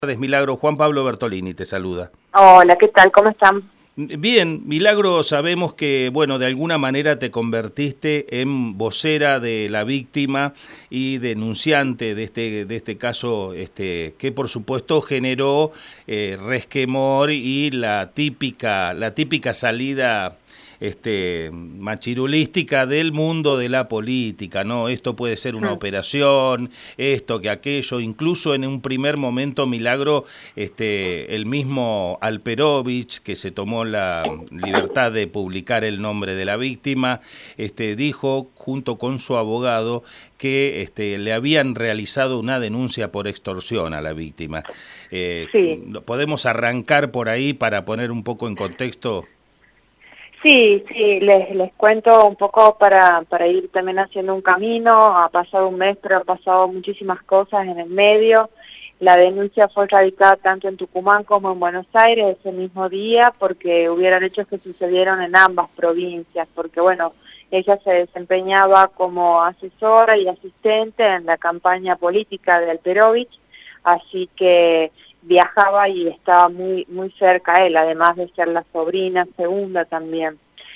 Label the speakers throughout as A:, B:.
A: Buenas tardes, Milagro. Juan Pablo Bertolini te saluda.
B: Hola, ¿qué tal? ¿Cómo están?
A: Bien, Milagro, sabemos que, bueno, de alguna manera te convertiste en vocera de la víctima y denunciante de este caso, que por supuesto generó resquemor y la típica salida machirulística del mundo de la política, ¿no? Esto puede ser una operación, esto que aquello, incluso en un primer momento, Milagro, el mismo Alperovich, que se tomó la libertad de publicar el nombre de la víctima, dijo, junto con su abogado, que le habían realizado una denuncia por extorsión a la víctima.
B: Sí,
A: ¿Podemos arrancar por ahí para poner un poco en contexto?
B: sí, les cuento un poco para ir también haciendo un camino. Ha pasado un mes, pero han pasado muchísimas cosas en el medio. La denuncia fue radicada tanto en Tucumán como en Buenos Aires ese mismo día, porque hubieron hechos que sucedieron en ambas provincias, porque bueno, ella se desempeñaba como asesora y asistente en la campaña política de Alperovich, así que viajaba y estaba muy cerca a él, además de ser la sobrina segunda también.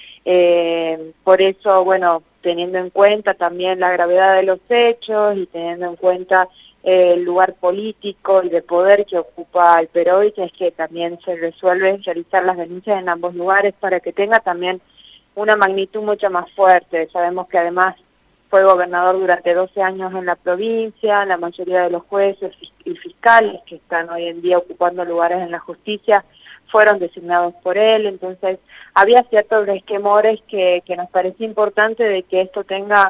B: Por eso, bueno, teniendo en cuenta también la gravedad de los hechos y teniendo en cuenta el lugar político y de poder que ocupa Alperovich, es que también se resuelve realizar las denuncias en ambos lugares para que tenga también una magnitud mucho más fuerte. Sabemos que además fue gobernador durante 12 años en la provincia, la mayoría de los jueces y fiscales que están hoy en día ocupando lugares en la justicia fueron designados por él, entonces había ciertos resquemores que nos parecía importante de que esto tenga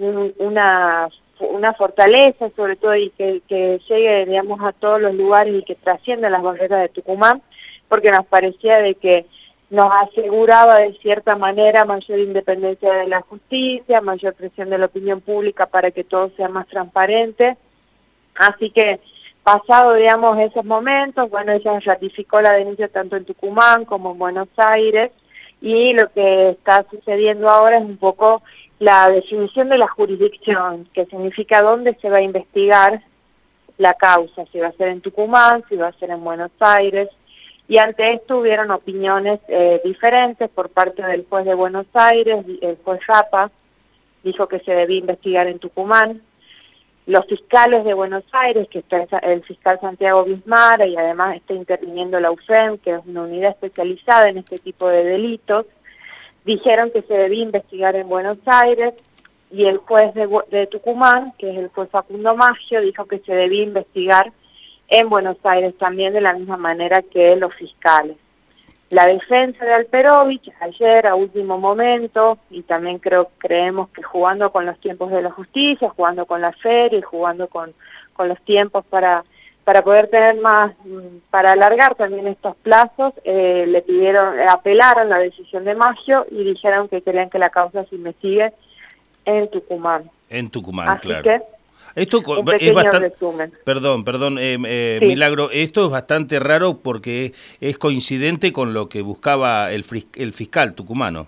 B: una fortaleza sobre todo y que llegue, digamos, a todos los lugares y que trascienda las barreras de Tucumán, porque nos parecía de que nos aseguraba de cierta manera mayor independencia de la justicia, mayor presión de la opinión pública para que todo sea más transparente. Así que, pasado, digamos, esos momentos, bueno, ella ratificó la denuncia tanto en Tucumán como en Buenos Aires, y lo que está sucediendo ahora es un poco la definición de la jurisdicción, que significa dónde se va a investigar la causa, si va a ser en Tucumán, si va a ser en Buenos Aires. Y ante esto hubieron opiniones diferentes por parte del juez de Buenos Aires. El juez Rapa dijo que se debía investigar en Tucumán. Los fiscales de Buenos Aires, que está el fiscal Santiago Bismara y además está interviniendo la UFEM, que es una unidad especializada en este tipo de delitos, dijeron que se debía investigar en Buenos Aires, y el juez de Tucumán, que es el juez Facundo Maggio, dijo que se debía investigar en Buenos Aires también de la misma manera que los fiscales. La defensa de Alperovich ayer a último momento, y también creemos que jugando con los tiempos de la justicia, jugando con la feria y jugando con los tiempos para poder tener más, para alargar también estos plazos, le apelaron la decisión de Maggio y dijeron que querían que la causa se investigue en Tucumán.
A: En Tucumán,
B: Así
A: claro.
B: que
A: Esto
B: un
A: es
B: pequeño
A: bastante,
B: resumen.
A: perdón,
B: Sí.
A: Milagro, esto es bastante raro porque es coincidente con lo que buscaba el fiscal tucumano.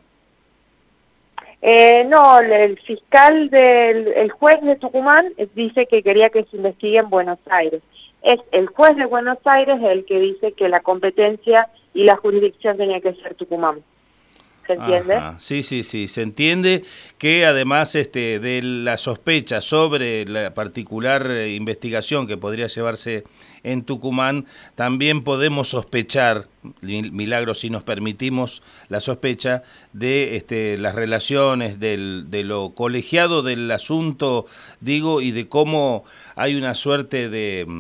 B: No, el fiscal el juez de Tucumán dice que quería que se investigue en Buenos Aires. Es el juez de Buenos Aires el que dice que la competencia y la jurisdicción tenía que ser Tucumán. ¿Se entiende?
A: Ajá. Sí, se entiende que además de la sospecha sobre la particular investigación que podría llevarse en Tucumán, también podemos sospechar, Milagro, si nos permitimos la sospecha, de las relaciones, de lo colegiado del asunto, digo, y de cómo hay una suerte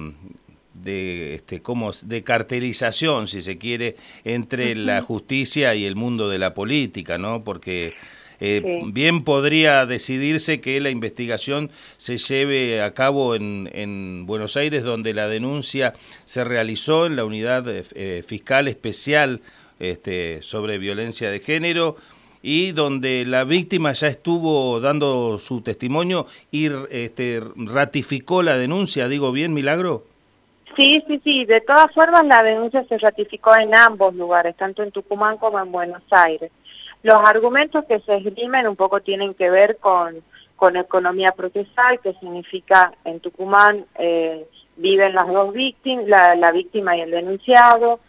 A: de cartelización, si se quiere, entre la justicia y el mundo de la política, ¿no? Porque
B: Sí.
A: bien podría decidirse que la investigación se lleve a cabo en Buenos Aires, donde la denuncia se realizó en la unidad fiscal especial sobre violencia de género, y donde la víctima ya estuvo dando su testimonio y ratificó la denuncia. ¿Digo bien, Milagro?
B: Sí. De todas formas, la denuncia se ratificó en ambos lugares, tanto en Tucumán como en Buenos Aires. Los argumentos que se esgrimen un poco tienen que ver con economía procesal, que significa en Tucumán viven las dos víctimas, la víctima y el denunciado.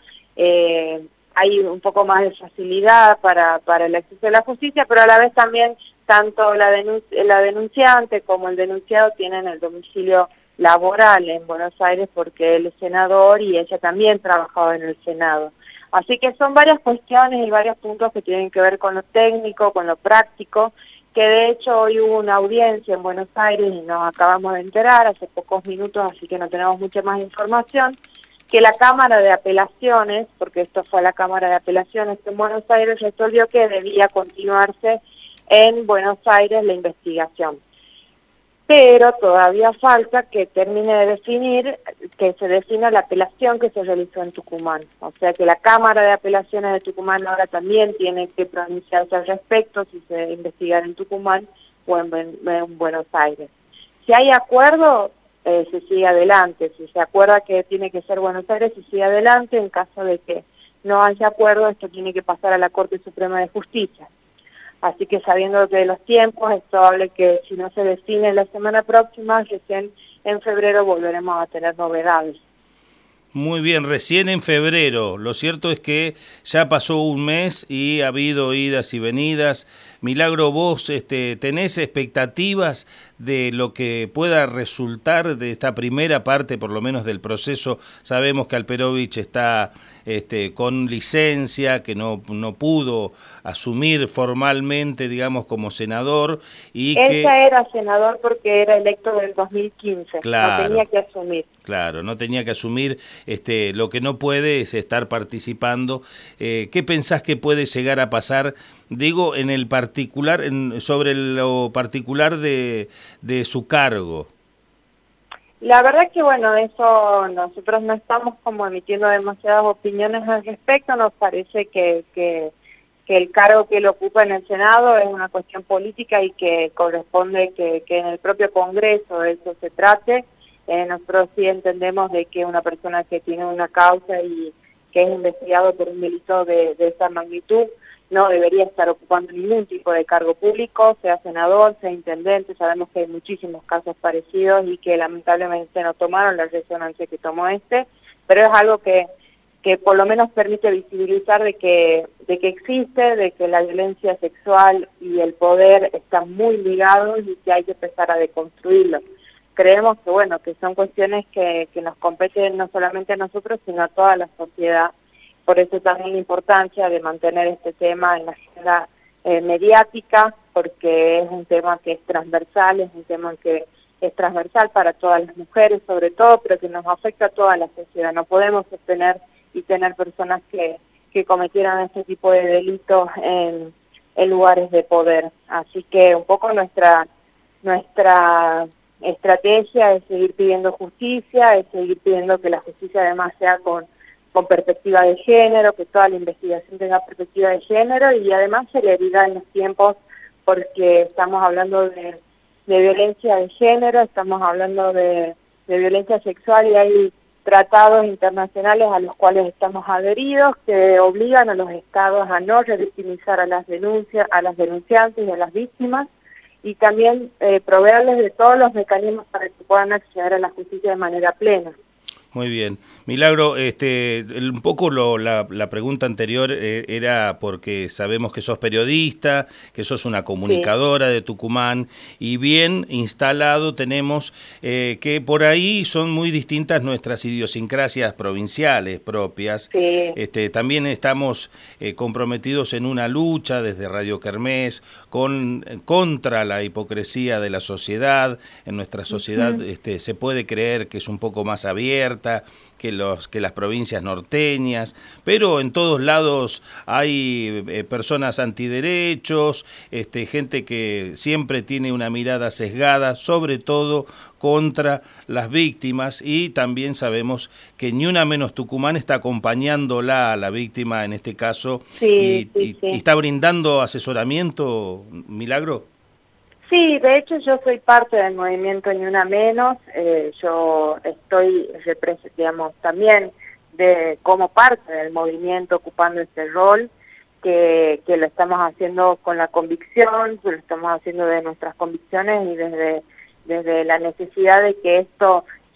B: Hay un poco más de facilidad para el acceso a la justicia, pero a la vez también tanto la denunciante como el denunciado tienen el domicilio laboral en Buenos Aires porque él es senador y ella también trabajaba en el Senado. Así que son varias cuestiones y varios puntos que tienen que ver con lo técnico, con lo práctico, que de hecho hoy hubo una audiencia en Buenos Aires y nos acabamos de enterar hace pocos minutos, así que no tenemos mucha más información, que la Cámara de Apelaciones, porque esto fue la Cámara de Apelaciones en Buenos Aires, resolvió que debía continuarse en Buenos Aires la investigación. Pero todavía falta que termine de definir, que se defina la apelación que se realizó en Tucumán. O sea que la Cámara de Apelaciones de Tucumán ahora también tiene que pronunciarse al respecto si se investiga en Tucumán o en Buenos Aires. Si hay acuerdo, se sigue adelante. Si se acuerda que tiene que ser Buenos Aires, se sigue adelante. En caso de que no haya acuerdo, esto tiene que pasar a la Corte Suprema de Justicia. Así que sabiendo de los tiempos, es probable que si no se define la semana próxima, recién en febrero volveremos a tener novedades.
A: Muy bien, recién en febrero. Lo cierto es que ya pasó un mes y ha habido idas y venidas. Milagro, vos tenés expectativas de lo que pueda resultar de esta primera parte, por lo menos del proceso. Sabemos que Alperovich está con licencia, que no pudo asumir formalmente, digamos, como senador. Y
B: Él ya era senador porque era electo en el 2015,
A: claro,
B: no tenía que asumir.
A: Claro, no tenía que asumir, lo que no puede es estar participando. ¿Qué pensás que puede llegar a pasar? Digo, en el particular, sobre lo particular de su cargo.
B: La verdad es que, bueno, eso nosotros no estamos como emitiendo demasiadas opiniones al respecto. Nos parece que el cargo que él ocupa en el Senado es una cuestión política y que corresponde que en el propio Congreso de eso se trate. Nosotros sí entendemos de que una persona que tiene una causa y que es investigado por un delito de esa magnitud no debería estar ocupando ningún tipo de cargo público, sea senador, sea intendente. Sabemos que hay muchísimos casos parecidos y que lamentablemente no tomaron la resonancia que tomó pero es algo que por lo menos permite visibilizar de que existe, de que la violencia sexual y el poder están muy ligados y que hay que empezar a deconstruirlo. Creemos que, bueno, que son cuestiones que nos competen no solamente a nosotros, sino a toda la sociedad. Por eso también la importancia de mantener este tema en la agenda mediática, porque es un tema que es transversal, es un tema que es transversal para todas las mujeres sobre todo, pero que nos afecta a toda la sociedad. No podemos sostener y tener personas que cometieran este tipo de delitos en lugares de poder. Así que un poco nuestra estrategia es seguir pidiendo justicia, es seguir pidiendo que la justicia además sea con perspectiva de género, que toda la investigación tenga perspectiva de género y además celeridad en los tiempos, porque estamos hablando de violencia de género, estamos hablando de violencia sexual y hay tratados internacionales a los cuales estamos adheridos que obligan a los estados a no revictimizar a las denunciantes y a las víctimas, y también proveerles de todos los mecanismos para que puedan acceder a la justicia de manera plena.
A: Muy bien. Milagro, un poco la pregunta anterior era porque sabemos que sos periodista, que sos una comunicadora de Tucumán, y bien instalado tenemos que por ahí son muy distintas nuestras idiosincrasias provinciales propias.
B: Sí.
A: También estamos comprometidos en una lucha desde Radio Kermés contra la hipocresía de la sociedad. En nuestra sociedad se puede creer que es un poco más abierta que las provincias norteñas, pero en todos lados hay personas antiderechos, gente que siempre tiene una mirada sesgada, sobre todo contra las víctimas, y también sabemos que Ni Una Menos Tucumán está acompañándola a la víctima en este caso, y está brindando asesoramiento, Milagro.
B: Sí, de hecho yo soy parte del movimiento Ni Una Menos, yo estoy, digamos, también como parte del movimiento ocupando este rol, que lo estamos haciendo con la convicción, que lo estamos haciendo de nuestras convicciones y desde la necesidad de que esto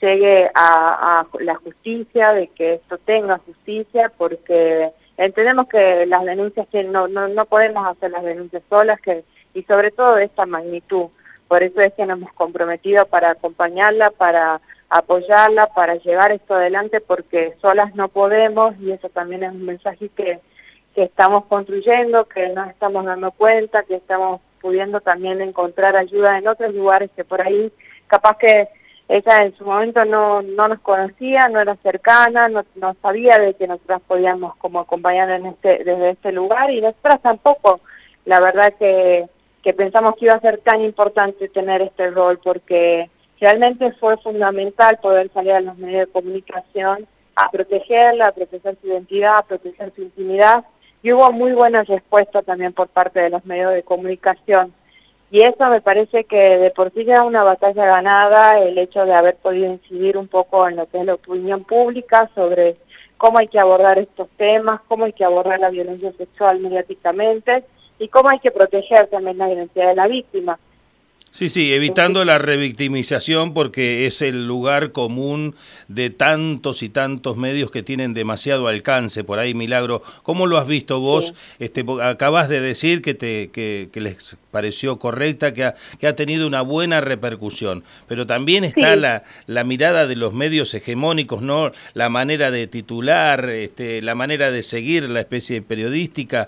B: llegue a la justicia, de que esto tenga justicia, porque entendemos que las denuncias, que no podemos hacer las denuncias solas, y sobre todo de esta magnitud. Por eso es que nos hemos comprometido para acompañarla, para apoyarla, para llevar esto adelante, porque solas no podemos, y eso también es un mensaje que estamos construyendo, que nos estamos dando cuenta, que estamos pudiendo también encontrar ayuda en otros lugares que por ahí capaz que ella en su momento no nos conocía, no era cercana, no sabía de que nosotras podíamos como acompañar desde este lugar, y nosotras tampoco, la verdad que pensamos que iba a ser tan importante tener este rol, porque realmente fue fundamental poder salir a los medios de comunicación a protegerla, a proteger su identidad, a proteger su intimidad, y hubo muy buena respuesta también por parte de los medios de comunicación. Y eso me parece que de por sí ya es una batalla ganada, el hecho de haber podido incidir un poco en lo que es la opinión pública sobre cómo hay que abordar estos temas, cómo hay que abordar la violencia sexual mediáticamente y cómo hay que proteger también la identidad de la víctima.
A: Sí, evitando la revictimización, porque es el lugar común de tantos y tantos medios que tienen demasiado alcance por ahí, Milagro. ¿Cómo lo has visto vos? Sí. Acabas de decir que les pareció correcta, que ha tenido una buena repercusión, pero también está la mirada de los medios hegemónicos, ¿no? La manera de titular, la manera de seguir la especie periodística.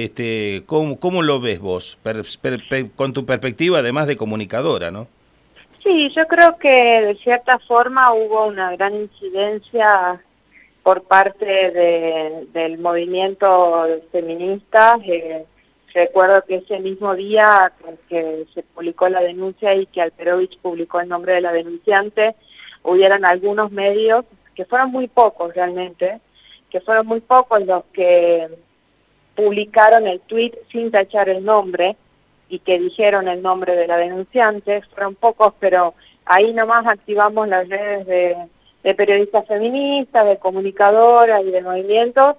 A: ¿Cómo lo ves vos? Con tu perspectiva, además de comunicadora, ¿no?
B: Sí, yo creo que de cierta forma hubo una gran incidencia por parte del movimiento feminista. Recuerdo que ese mismo día que se publicó la denuncia y que Alperovich publicó el nombre de la denunciante, hubieron algunos medios, que fueron muy pocos realmente, que fueron muy pocos los que publicaron el tuit sin tachar el nombre y que dijeron el nombre de la denunciante. Fueron pocos, pero ahí nomás activamos las redes de periodistas feministas, de comunicadoras y de movimientos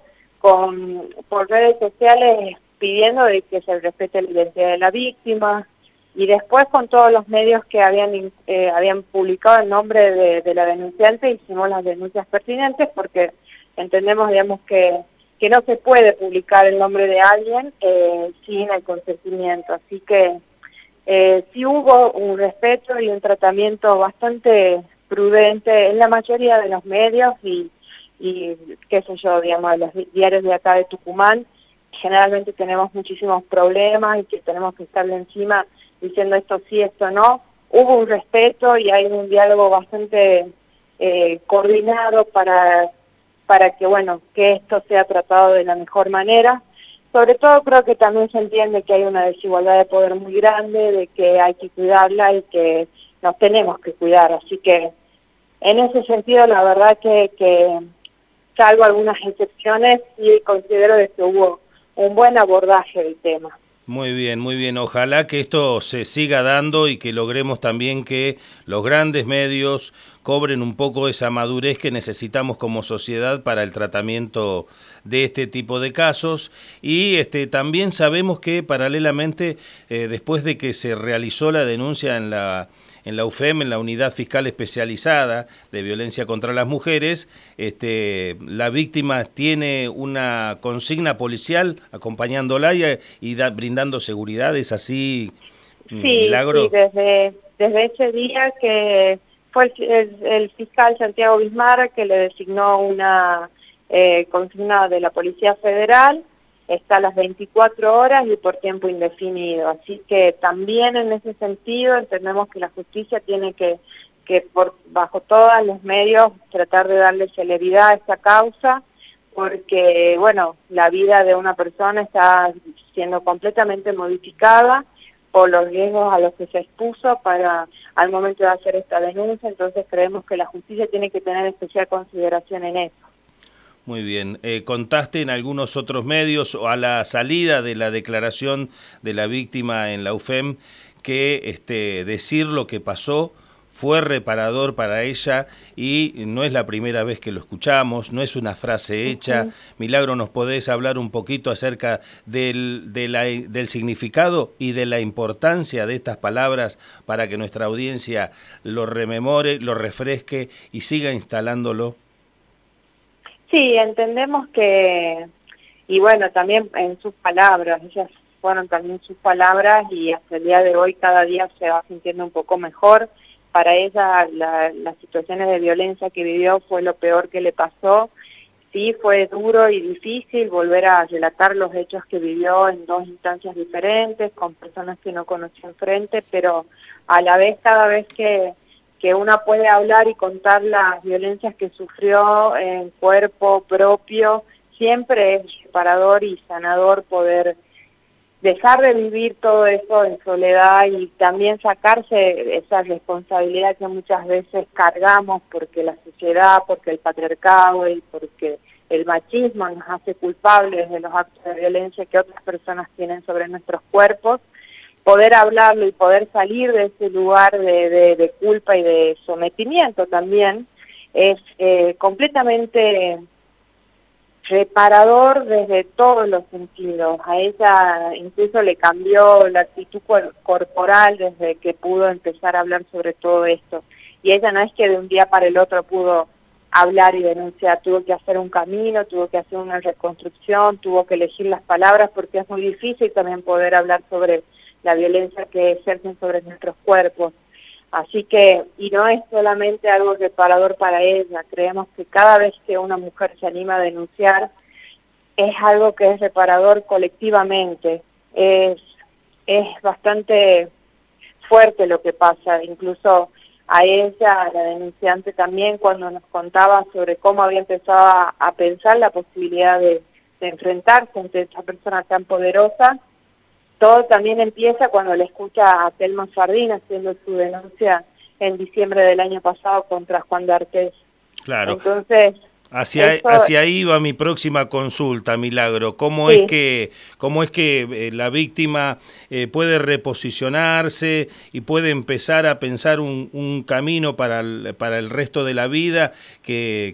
B: por redes sociales pidiendo de que se respete la identidad de la víctima, y después con todos los medios que habían publicado el nombre de la denunciante hicimos las denuncias pertinentes, porque entendemos, digamos, que no se puede publicar el nombre de alguien sin el consentimiento. Así que sí hubo un respeto y un tratamiento bastante prudente en la mayoría de los medios y qué sé yo, digamos, los diarios de acá de Tucumán. Generalmente tenemos muchísimos problemas y que tenemos que estarle encima diciendo esto sí, esto no. Hubo un respeto y hay un diálogo bastante coordinado para que, bueno, que esto sea tratado de la mejor manera. Sobre todo creo que también se entiende que hay una desigualdad de poder muy grande, de que hay que cuidarla y que nos tenemos que cuidar. Así que en ese sentido la verdad que salvo algunas excepciones, sí considero que hubo un buen abordaje del tema.
A: Muy bien, muy bien. Ojalá que esto se siga dando y que logremos también que los grandes medios cobren un poco esa madurez que necesitamos como sociedad para el tratamiento de este tipo de casos. Y también sabemos que paralelamente, después de que se realizó la denuncia en la UFEM, en la Unidad Fiscal Especializada de Violencia contra las Mujeres, la víctima tiene una consigna policial acompañándola y brindando seguridad. ¿Es así, Milagro?
B: Sí, desde ese día que fue el fiscal Santiago Bismarck que le designó una consigna de la Policía Federal, está a las 24 horas y por tiempo indefinido. Así que también en ese sentido entendemos que la justicia tiene que bajo todos los medios tratar de darle celeridad a esta causa, porque bueno, la vida de una persona está siendo completamente modificada por los riesgos a los que se expuso al momento de hacer esta denuncia. Entonces creemos que la justicia tiene que tener especial consideración en eso.
A: Muy bien. ¿Contaste en algunos otros medios o a la salida de la declaración de la víctima en la UFEM que decir lo que pasó fue reparador para ella y no es la primera vez que lo escuchamos, no es una frase hecha. Milagro, ¿nos podés hablar un poquito acerca del significado y de la importancia de estas palabras para que nuestra audiencia lo rememore, lo refresque y siga instalándolo?
B: Sí, entendemos que, y bueno, también en sus palabras, ellas fueron también sus palabras y hasta el día de hoy cada día se va sintiendo un poco mejor. Para ella las situaciones de violencia que vivió fue lo peor que le pasó. Sí, fue duro y difícil volver a relatar los hechos que vivió en dos instancias diferentes, con personas que no conoció enfrente, pero a la vez cada vez que una puede hablar y contar las violencias que sufrió en cuerpo propio, siempre es reparador y sanador poder dejar de vivir todo eso en soledad y también sacarse esa responsabilidad que muchas veces cargamos porque la sociedad, porque el patriarcado y porque el machismo nos hace culpables de los actos de violencia que otras personas tienen sobre nuestros cuerpos. Poder hablarlo y poder salir de ese lugar de culpa y de sometimiento también es completamente reparador desde todos los sentidos. A ella incluso le cambió la actitud corporal desde que pudo empezar a hablar sobre todo esto. Y ella no es que de un día para el otro pudo hablar y denunciar, tuvo que hacer un camino, tuvo que hacer una reconstrucción, tuvo que elegir las palabras porque es muy difícil también poder hablar sobre la violencia que ejercen sobre nuestros cuerpos. Así que, y no es solamente algo reparador para ella, creemos que cada vez que una mujer se anima a denunciar, es algo que es reparador colectivamente. Es bastante fuerte lo que pasa, incluso a ella, a la denunciante también, cuando nos contaba sobre cómo había empezado a pensar la posibilidad de enfrentarse ante esa persona tan poderosa. Todo también empieza cuando le escucha a Telma Fardín haciendo su denuncia en diciembre del año pasado contra Juan D'Artés.
A: Claro.
B: Entonces,
A: hacia ahí va mi próxima consulta, Milagro. ¿Cómo
B: sí.
A: es que la víctima puede reposicionarse y puede empezar a pensar un camino para el resto de la vida, que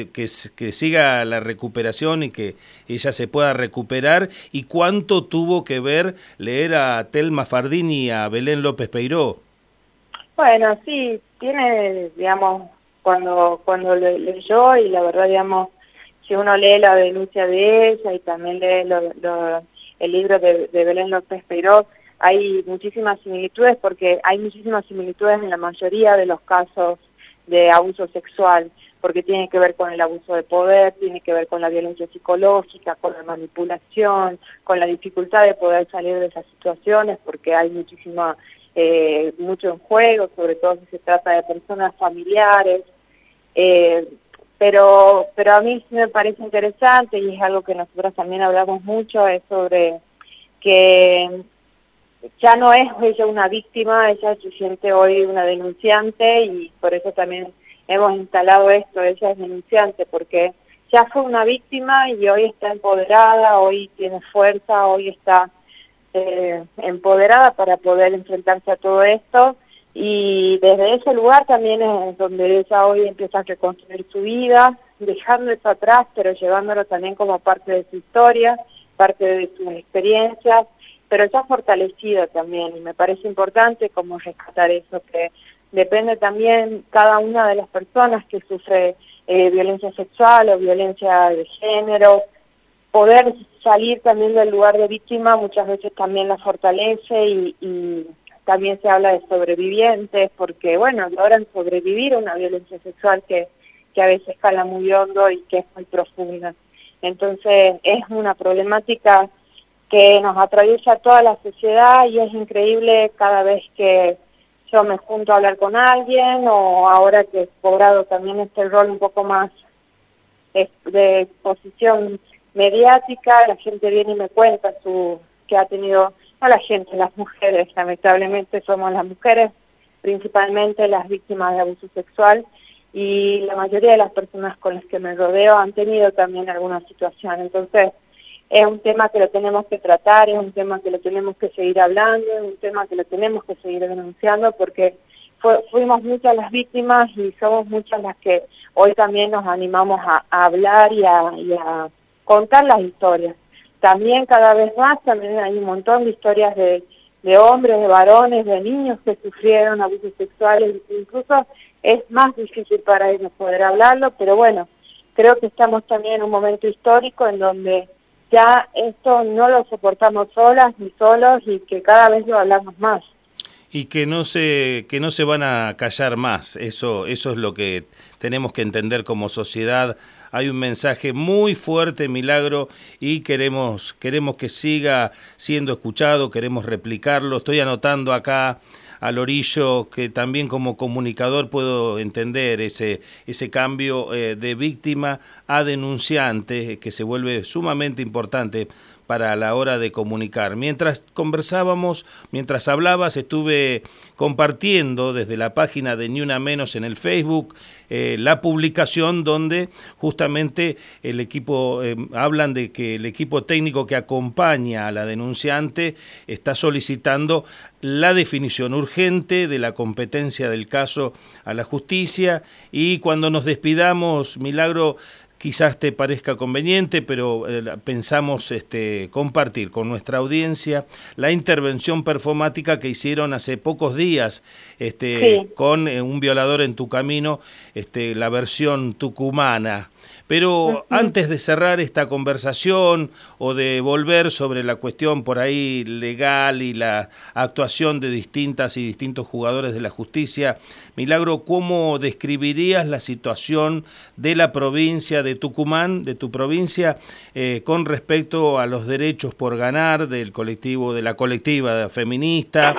A: siga la recuperación y que ella se pueda recuperar? ¿Y cuánto tuvo que ver leer a Telma Fardín y a Belén López Peiró?
B: Bueno, sí, tiene, digamos, cuando leyó, y la verdad, digamos, si uno lee la denuncia de ella y también lee el libro de Belén López Peiró, hay muchísimas similitudes, porque hay muchísimas similitudes en la mayoría de los casos de abuso sexual, porque tiene que ver con el abuso de poder, tiene que ver con la violencia psicológica, con la manipulación, con la dificultad de poder salir de esas situaciones, porque hay mucho en juego, sobre todo si se trata de personas familiares, pero a mí sí me parece interesante, y es algo que nosotros también hablamos mucho, es sobre que ya no es ella una víctima, ella se siente hoy una denunciante, y por eso también hemos instalado esto, ella es denunciante, porque ya fue una víctima y hoy está empoderada, hoy tiene fuerza, hoy está empoderada para poder enfrentarse a todo esto, y desde ese lugar también es donde ella hoy empieza a reconstruir su vida, dejando eso atrás, pero llevándolo también como parte de su historia, parte de sus experiencias, pero ya fortalecida también, y me parece importante como rescatar eso, que depende también cada una de las personas que sufre violencia sexual o violencia de género, poder salir también del lugar de víctima muchas veces también la fortalece, y también se habla de sobrevivientes, porque bueno, logran sobrevivir a una violencia sexual que a veces cala muy hondo y que es muy profunda. Entonces es una problemática que nos atraviesa a toda la sociedad, y es increíble cada vez que yo me junto a hablar con alguien, o ahora que he cobrado también este rol un poco más de exposición mediática, la gente viene y me cuenta que ha tenido, no la gente, las mujeres, lamentablemente somos las mujeres principalmente las víctimas de abuso sexual, y la mayoría de las personas con las que me rodeo han tenido también alguna situación. Entonces es un tema que lo tenemos que tratar, es un tema que lo tenemos que seguir hablando, es un tema que lo tenemos que seguir denunciando, porque fuimos muchas las víctimas y somos muchas las que hoy también nos animamos a hablar y a contar las historias. También cada vez más, también hay un montón de historias de hombres, de varones, de niños que sufrieron abusos sexuales, incluso es más difícil para ellos poder hablarlo, pero bueno, creo que estamos también en un momento histórico en donde ya esto no lo soportamos solas ni solos y que cada vez lo hablamos más.
A: Y que no se van a callar más, eso es lo que tenemos que entender como sociedad. Hay un mensaje muy fuerte, Milagro, y queremos que siga siendo escuchado, queremos replicarlo. Estoy anotando acá al orillo que también como comunicador puedo entender ese cambio de víctima a denunciante, que se vuelve sumamente importante para la hora de comunicar. Mientras conversábamos, mientras hablabas, estuve compartiendo desde la página de Ni Una Menos en el Facebook la publicación donde justamente el equipo, hablan de que el equipo técnico que acompaña a la denunciante está solicitando la definición urgente de la competencia del caso a la justicia. Y cuando nos despidamos, Milagro, quizás te parezca conveniente, pero pensamos compartir con nuestra audiencia la intervención performática que hicieron hace pocos días
B: Sí.
A: con Un violador en tu camino, la versión tucumana. Pero antes de cerrar esta conversación o de volver sobre la cuestión por ahí legal y la actuación de distintas y distintos jugadores de la justicia, Milagro, ¿cómo describirías la situación de la provincia de Tucumán, de tu provincia, con respecto a los derechos por ganar del colectivo, de la colectiva feminista,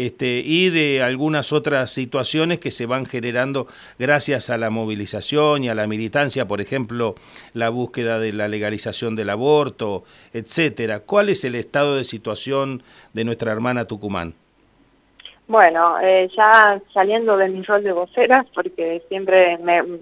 A: y de algunas otras situaciones que se van generando gracias a la movilización y a la militancia, por ejemplo, la búsqueda de la legalización del aborto, etcétera? ¿Cuál es el estado de situación de nuestra hermana Tucumán?
B: Bueno, ya saliendo de mi rol de vocera, porque siempre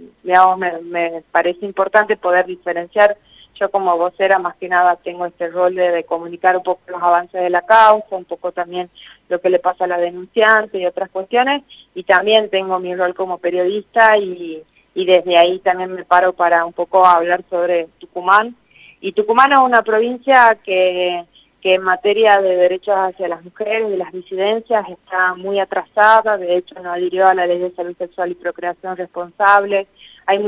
B: me parece importante poder diferenciar. Yo como vocera más que nada tengo este rol de comunicar un poco los avances de la causa, un poco también lo que le pasa a la denunciante y otras cuestiones, y también tengo mi rol como periodista y desde ahí también me paro para un poco hablar sobre Tucumán. Y Tucumán es una provincia que en materia de derechos hacia las mujeres y las disidencias está muy atrasada, de hecho no adhirió a la Ley de Salud Sexual y Procreación Responsable. Hay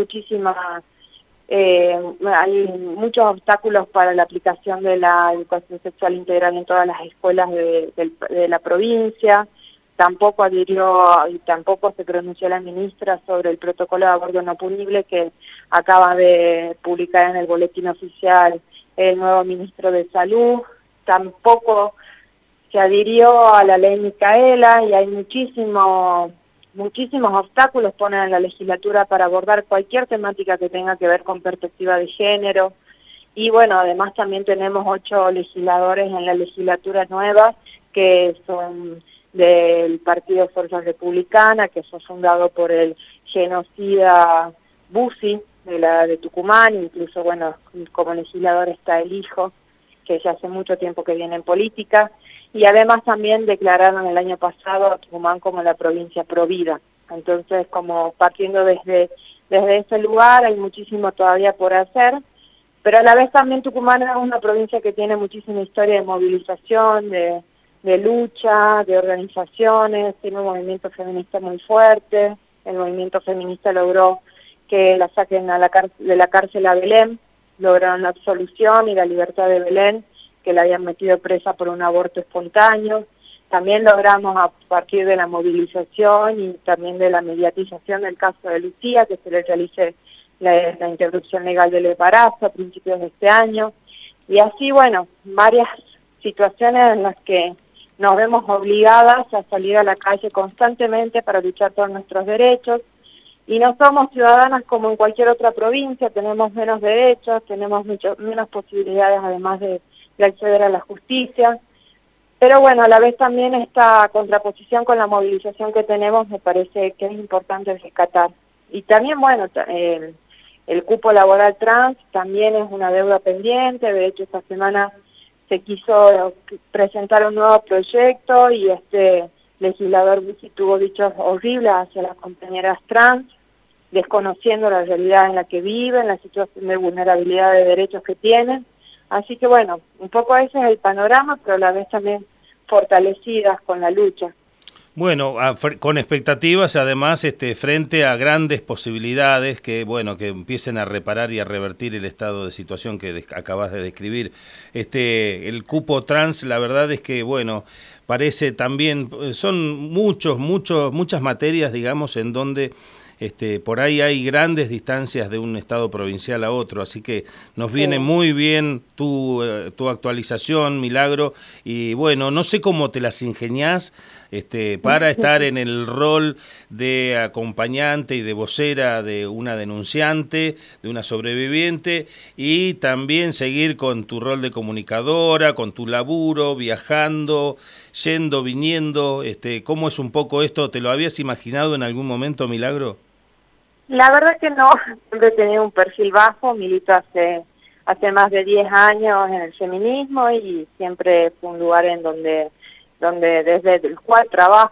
B: hay muchos obstáculos para la aplicación de la educación sexual integral en todas las escuelas de la provincia. Tampoco adhirió y tampoco se pronunció la ministra sobre el protocolo de aborto no punible que acaba de publicar en el boletín oficial el nuevo ministro de Salud. Tampoco se adhirió a la ley Micaela y hay muchísimos obstáculos ponen en la legislatura para abordar cualquier temática que tenga que ver con perspectiva de género. Y bueno, además también tenemos 8 legisladores en la legislatura nueva que son del Partido Fuerza Republicana, que fue fundado por el genocida Bussi de Tucumán. Incluso, bueno, como legislador está el hijo, que ya hace mucho tiempo que viene en política, y además también declararon el año pasado a Tucumán como la provincia provida. Entonces, como partiendo desde ese lugar, hay muchísimo todavía por hacer, pero a la vez también Tucumán es una provincia que tiene muchísima historia de movilización, de lucha, de organizaciones, tiene un movimiento feminista muy fuerte. El movimiento feminista logró que la saquen de la cárcel a Belén, lograron la absolución y la libertad de Belén, que la habían metido presa por un aborto espontáneo. También logramos, a partir de la movilización y también de la mediatización del caso de Lucía, que se le realice la interrupción legal del embarazo a principios de este año. Y así, bueno, varias situaciones en las que nos vemos obligadas a salir a la calle constantemente para luchar por nuestros derechos. Y no somos ciudadanas como en cualquier otra provincia, tenemos menos derechos, tenemos menos posibilidades además de acceder a la justicia. Pero bueno, a la vez también esta contraposición con la movilización que tenemos me parece que es importante rescatar. Y también, bueno, el cupo laboral trans también es una deuda pendiente. De hecho, esta semana se quiso presentar un nuevo proyecto y legislador Bussi tuvo dichos horribles hacia las compañeras trans, desconociendo la realidad en la que viven, la situación de vulnerabilidad de derechos que tienen. Así que bueno, un poco ese es el panorama, pero a la vez también fortalecidas con la lucha.
A: Bueno, con expectativas además frente a grandes posibilidades que bueno que empiecen a reparar y a revertir el estado de situación que acabas de describir. El cupo trans, la verdad es que bueno, parece también son muchas materias, digamos, en donde por ahí hay grandes distancias de un estado provincial a otro, así que nos viene muy bien tu actualización, Milagro, y bueno, no sé cómo te las ingeniás para estar en el rol de acompañante y de vocera de una denunciante, de una sobreviviente, y también seguir con tu rol de comunicadora, con tu laburo, viajando, yendo, viniendo. ¿Cómo es un poco esto? ¿Te lo habías imaginado en algún momento, Milagro?
B: La verdad que no, siempre he tenido un perfil bajo, milito hace más de 10 años en el feminismo y siempre fue un lugar en donde desde el cual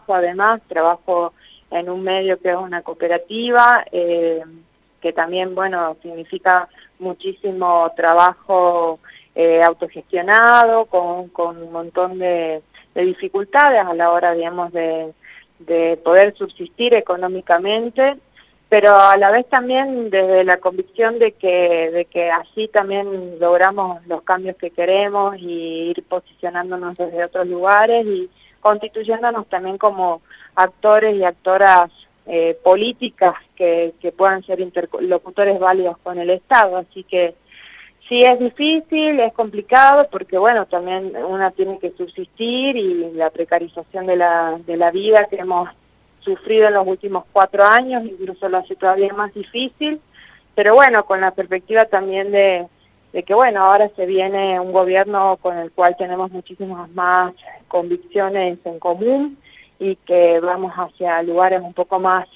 B: trabajo en un medio que es una cooperativa, que también, bueno, significa muchísimo trabajo autogestionado, con un montón de dificultades a la hora, digamos, de poder subsistir económicamente, pero a la vez también desde la convicción de que así también logramos los cambios que queremos y ir posicionándonos desde otros lugares y constituyéndonos también como actores y actoras políticas que puedan ser interlocutores válidos con el Estado. Así que sí es difícil, es complicado, porque bueno, también una tiene que subsistir y la precarización de la vida que hemos sufrido en los últimos 4 años, incluso lo hace todavía más difícil, pero bueno, con la perspectiva también de que bueno, ahora se viene un gobierno con el cual tenemos muchísimas más convicciones en común y que vamos hacia lugares un poco más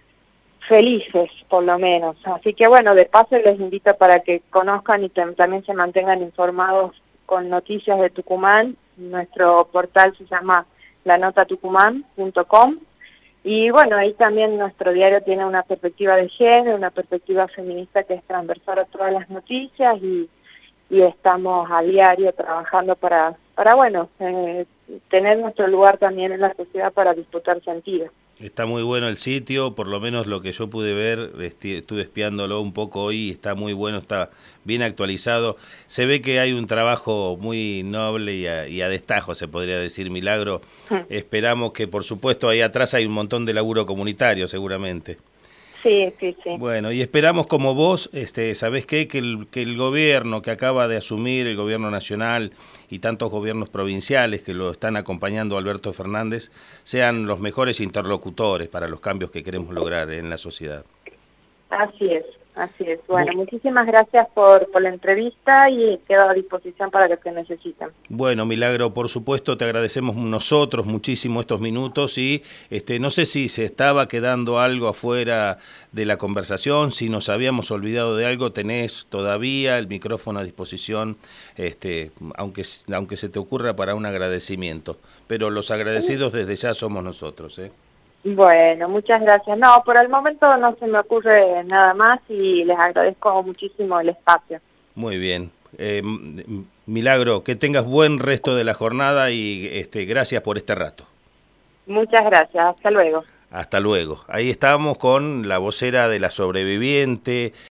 B: felices, por lo menos. Así que bueno, de paso les invito para que conozcan y también se mantengan informados con noticias de Tucumán. Nuestro portal se llama lanotatucumán.com. Y bueno, ahí también nuestro diario tiene una perspectiva de género, una perspectiva feminista que es transversal a todas las noticias y estamos a diario trabajando para bueno, tener nuestro lugar también en la sociedad para disputar sentido.
A: Está muy bueno el sitio, por lo menos lo que yo pude ver, estuve espiándolo un poco hoy, está muy bueno, está bien actualizado. Se ve que hay un trabajo muy noble y a destajo, se podría decir, Milagro. Esperamos que, por supuesto, ahí atrás hay un montón de laburo comunitario, seguramente.
B: Sí, sí, sí.
A: Bueno, y esperamos como vos, ¿sabés qué? Que el gobierno que acaba de asumir, el gobierno nacional y tantos gobiernos provinciales que lo están acompañando Alberto Fernández, sean los mejores interlocutores para los cambios que queremos lograr en la sociedad.
B: Así es, así es. Bueno, muchísimas gracias por la entrevista y quedo a disposición para lo que necesitan.
A: Bueno, Milagro, por supuesto, te agradecemos nosotros muchísimo estos minutos y no sé si se estaba quedando algo afuera de la conversación, si nos habíamos olvidado de algo, tenés todavía el micrófono a disposición, aunque se te ocurra para un agradecimiento, pero los agradecidos desde ya somos nosotros, ¿eh?
B: Bueno, muchas gracias. No, por el momento no se me ocurre nada más y les agradezco muchísimo el espacio.
A: Muy bien. Milagro, que tengas buen resto de la jornada y gracias por este rato.
B: Muchas gracias. Hasta luego.
A: Hasta luego. Ahí estábamos con la vocera de la sobreviviente.